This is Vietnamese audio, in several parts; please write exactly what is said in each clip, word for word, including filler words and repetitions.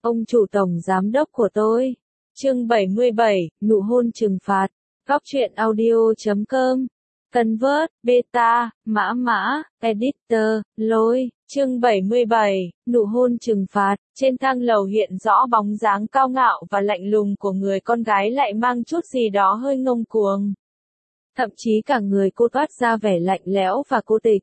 Ông chủ tổng giám đốc của tôi. Chương bảy mươi bảy, nụ hôn trừng phạt. Góc truyện audio chấm com. Convert, beta, mã mã, editor, lôi. Chương bảy mươi bảy, nụ hôn trừng phạt. Trên thang lầu hiện rõ bóng dáng cao ngạo và lạnh lùng của người con gái lại mang chút gì đó hơi ngông cuồng. Thậm chí cả người cô toát ra vẻ lạnh lẽo và cô tịch.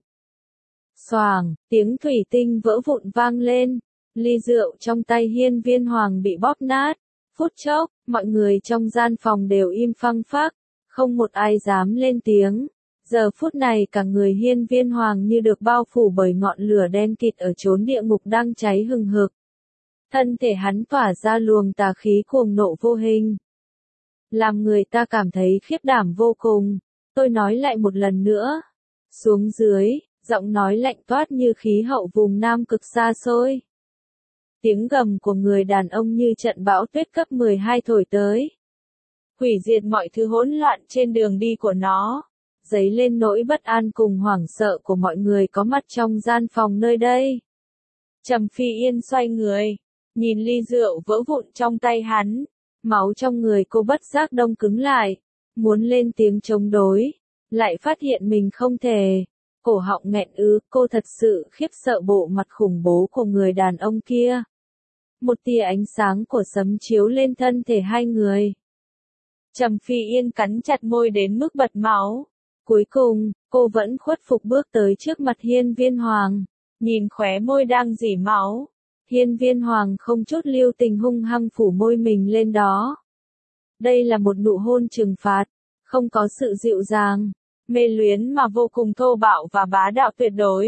Xoàng, tiếng thủy tinh vỡ vụn vang lên. Ly rượu trong tay Hiên Viên Hoàng bị bóp nát. Phút chốc, mọi người trong gian phòng đều im phăng phắc, không một ai dám lên tiếng. Giờ phút này cả người Hiên Viên Hoàng như được bao phủ bởi ngọn lửa đen kịt ở chốn địa ngục đang cháy hừng hực. Thân thể hắn tỏa ra luồng tà khí cuồng nộ vô hình, làm người ta cảm thấy khiếp đảm vô cùng. Tôi nói lại một lần nữa. Xuống dưới, giọng nói lạnh toát như khí hậu vùng Nam Cực xa xôi. Tiếng gầm của người đàn ông như trận bão tuyết cấp mười hai thổi tới, hủy diệt mọi thứ hỗn loạn trên đường đi của nó, dấy lên nỗi bất an cùng hoảng sợ của mọi người có mặt trong gian phòng nơi đây. Trầm Phi Yên xoay người, nhìn ly rượu vỡ vụn trong tay hắn, máu trong người cô bất giác đông cứng lại, muốn lên tiếng chống đối, lại phát hiện mình không thể. Cổ họng nghẹn ứ, cô thật sự khiếp sợ bộ mặt khủng bố của người đàn ông kia. Một tia ánh sáng của sấm chiếu lên thân thể hai người. Trầm Phi Yên cắn chặt môi đến mức bật máu. Cuối cùng, cô vẫn khuất phục bước tới trước mặt Hiên Viên Hoàng, nhìn khóe môi đang rỉ máu. Hiên Viên Hoàng không chút lưu tình hung hăng phủ môi mình lên đó. Đây là một nụ hôn trừng phạt, không có sự dịu dàng, mê luyến mà vô cùng thô bạo và bá đạo tuyệt đối.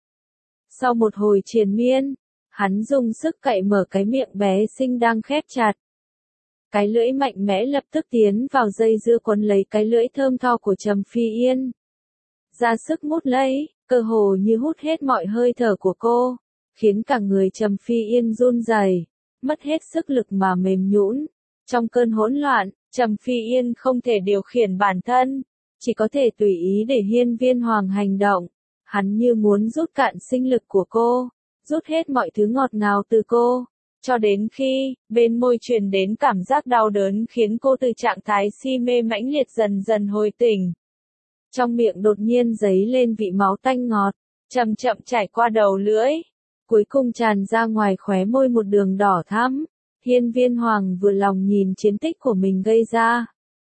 Sau một hồi triền miên, hắn dùng sức cậy mở cái miệng bé xinh đang khép chặt. Cái lưỡi mạnh mẽ lập tức tiến vào dây dưa quấn lấy cái lưỡi thơm tho của Trầm Phi Yên. Ra sức mút lấy, cơ hồ như hút hết mọi hơi thở của cô, khiến cả người Trầm Phi Yên run rẩy, mất hết sức lực mà mềm nhũn. Trong cơn hỗn loạn, Trầm Phi Yên không thể điều khiển bản thân, chỉ có thể tùy ý để Hiên Viên Hoàng hành động. Hắn như muốn rút cạn sinh lực của cô, rút hết mọi thứ ngọt ngào từ cô, cho đến khi, bên môi truyền đến cảm giác đau đớn khiến cô từ trạng thái si mê mãnh liệt dần dần hồi tỉnh. Trong miệng đột nhiên dấy lên vị máu tanh ngọt, chậm chậm chảy qua đầu lưỡi, cuối cùng tràn ra ngoài khóe môi một đường đỏ thắm. Hiên Viên Hoàng vừa lòng nhìn chiến tích của mình gây ra.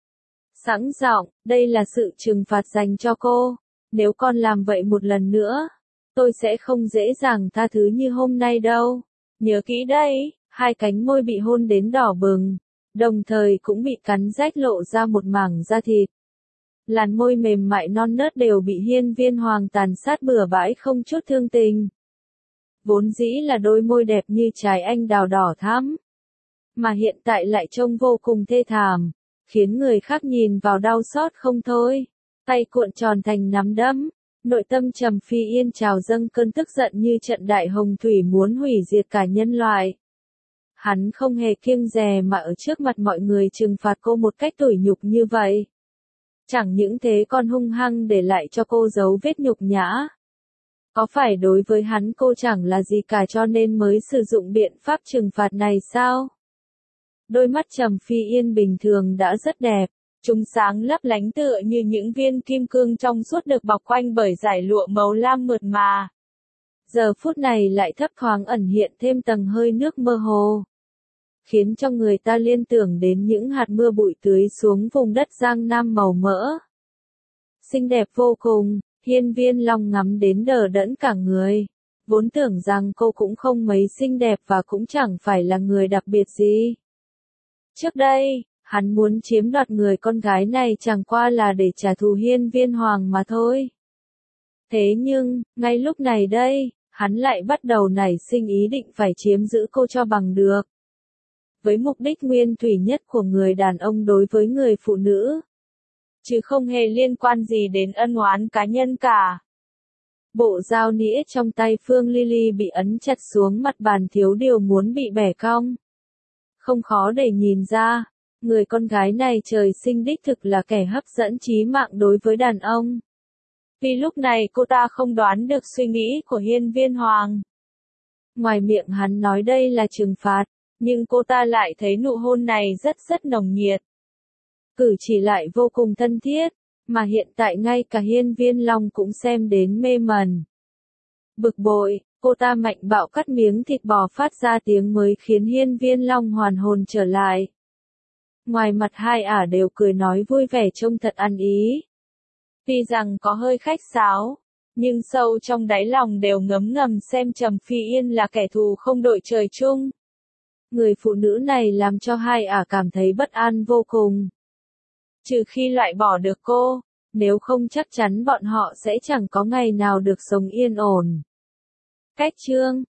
Sẵn giọng, đây là sự trừng phạt dành cho cô. Nếu con làm vậy một lần nữa, tôi sẽ không dễ dàng tha thứ như hôm nay đâu. Nhớ kỹ đây. Hai cánh môi bị hôn đến đỏ bừng, đồng thời cũng bị cắn rách lộ ra một mảng da thịt. Làn môi mềm mại non nớt đều bị Hiên Viên Hoàng tàn sát bừa bãi không chút thương tình. Vốn dĩ là đôi môi đẹp như trái anh đào đỏ thắm, mà hiện tại lại trông vô cùng thê thảm, khiến người khác nhìn vào đau xót không thôi. Tay cuộn tròn thành nắm đấm, nội tâm Trầm Phi Yên trào dâng cơn tức giận như trận đại hồng thủy muốn hủy diệt cả nhân loại. Hắn không hề kiêng dè mà ở trước mặt mọi người trừng phạt cô một cách tủi nhục như vậy. Chẳng những thế còn hung hăng để lại cho cô dấu vết nhục nhã. Có phải đối với hắn cô chẳng là gì cả cho nên mới sử dụng biện pháp trừng phạt này sao? Đôi mắt Trầm Phi Yên bình thường đã rất đẹp, chúng sáng lấp lánh tựa như những viên kim cương trong suốt được bọc quanh bởi dải lụa màu lam mượt mà. Giờ phút này lại thấp thoáng ẩn hiện thêm tầng hơi nước mơ hồ, khiến cho người ta liên tưởng đến những hạt mưa bụi tưới xuống vùng đất Giang Nam màu mỡ. Xinh đẹp vô cùng, Hiên Viên Long ngắm đến đờ đẫn cả người. Vốn tưởng rằng cô cũng không mấy xinh đẹp và cũng chẳng phải là người đặc biệt gì. Trước đây, hắn muốn chiếm đoạt người con gái này chẳng qua là để trả thù Hiên Viên Hoàng mà thôi. Thế nhưng, ngay lúc này đây, hắn lại bắt đầu nảy sinh ý định phải chiếm giữ cô cho bằng được. Với mục đích nguyên thủy nhất của người đàn ông đối với người phụ nữ, chứ không hề liên quan gì đến ân oán cá nhân cả. Bộ dao nĩa trong tay Phương Lily bị ấn chặt xuống mặt bàn thiếu điều muốn bị bẻ cong. Không khó để nhìn ra, người con gái này trời sinh đích thực là kẻ hấp dẫn chí mạng đối với đàn ông. Vì lúc này cô ta không đoán được suy nghĩ của Hiên Viên Hoàng. Ngoài miệng hắn nói đây là trừng phạt, Nhưng cô ta lại thấy nụ hôn này rất rất nồng nhiệt. Cử chỉ lại vô cùng thân thiết, mà hiện tại ngay cả Hiên Viên Long cũng xem đến mê mẩn. Bực bội, cô ta mạnh bạo cắt miếng thịt bò phát ra tiếng mới khiến Hiên Viên Long hoàn hồn trở lại. Ngoài mặt hai ả đều cười nói vui vẻ trông thật ăn ý. Tuy rằng có hơi khách sáo, nhưng sâu trong đáy lòng đều ngấm ngầm xem Trầm Phi Yên là kẻ thù không đội trời chung. Người phụ nữ này làm cho hai ả cảm thấy bất an vô cùng. Trừ khi loại bỏ được cô, nếu không chắc chắn bọn họ sẽ chẳng có ngày nào được sống yên ổn. Cách chương